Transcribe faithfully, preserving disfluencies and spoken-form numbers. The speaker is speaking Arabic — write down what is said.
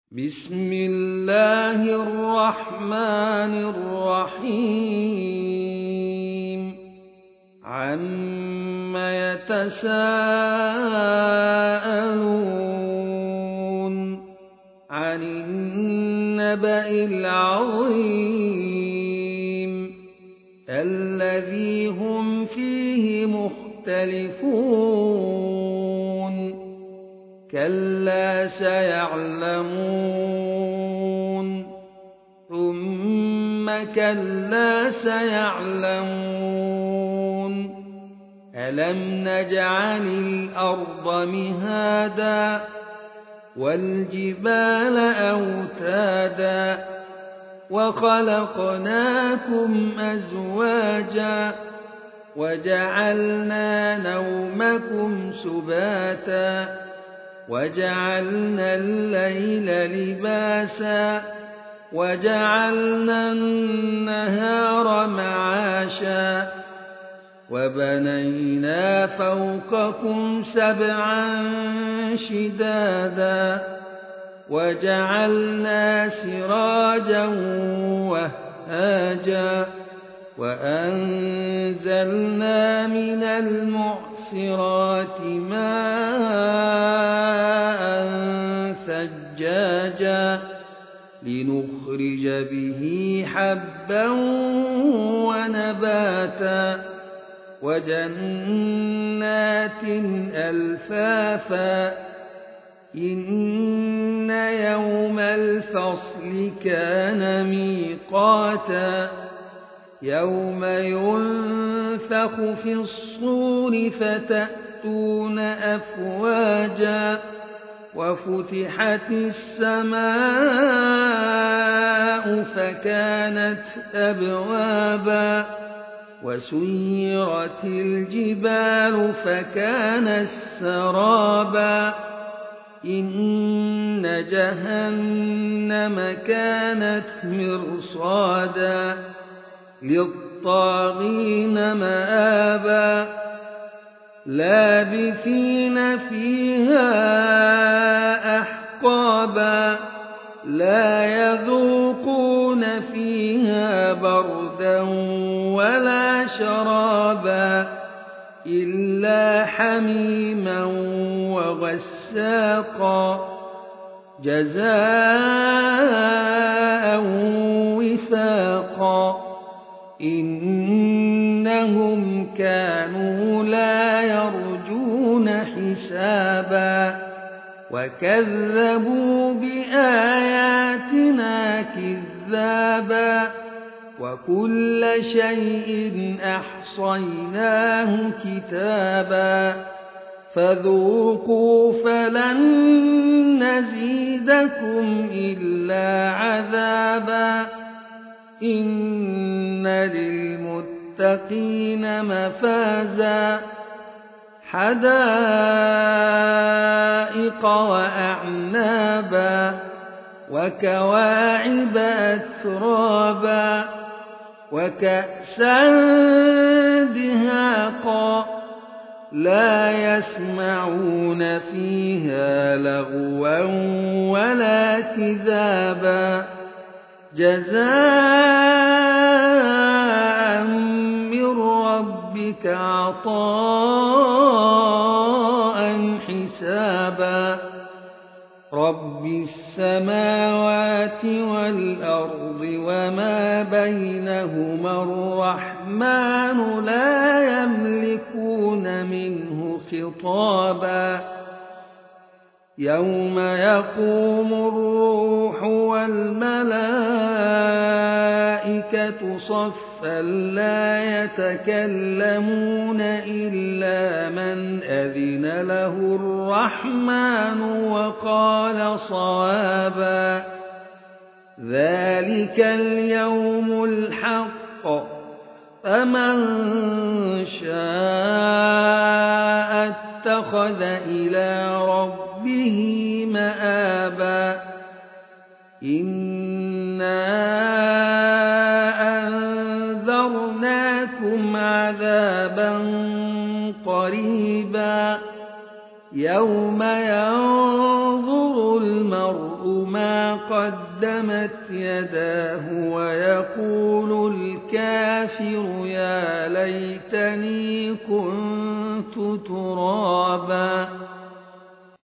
بسم الله الرحمن الرحيم عم يتساءلون عن النبأ العظيم الذي هم فيه مختلفون كلا سيعلمون ثم كلا سيعلمون ألم نجعل الأرض مهادا والجبال أوتادا وخلقناكم أزواجا وجعلنا نومكم سباتا وجعلنا الليل لباسا وجعلنا النهار معاشا وبنينا فوقكم سبعا شدادا وجعلنا سراجا وهاجا وأنزلنا من المعصرات ماء ثجاجا لنخرج به حبا ونباتا وجنات ألفافا إن يوم الفصل كان ميقاتا يوم ينفخ في الصور فتأتون أفواجا وفتحت السماء فكانت أبوابا وسيرت الجبال فكانت سرابا إن جهنم كانت مرصادا للطاغين مآبا لابثين فيها أحقابا لا يذوقون فيها بردا ولا شرابا إلا حميما وغساقا جزاء وفاقا إنهم كانوا لا يرجون حسابا وكذبوا بآياتنا كذابا وكل شيء أحصيناه كتابا فذوقوا فلن نزيدكم إلا عذابا إن للمتقين مفازا حدائق وأعنابا وكواعب أترابا وكأسا دهاقا لا يسمعون فيها لغوا ولا كذابا جزاء من ربك عطاء حسابا رب السماوات والأرض وما بينهما الرحمن لا يملكون منه خطابا يوم يقوم الروح والملائكة صفا لا يتكلمون إلا من أذن له الرحمن وقال صوابا ذلك اليوم الحق فمن شاء اتخذ إلى ربه به مآبا إنا أنذرناكم عذابا قريبا يوم ينظر المرء ما قدمت يداه ويقول الكافر يا ليتني كنت ترابا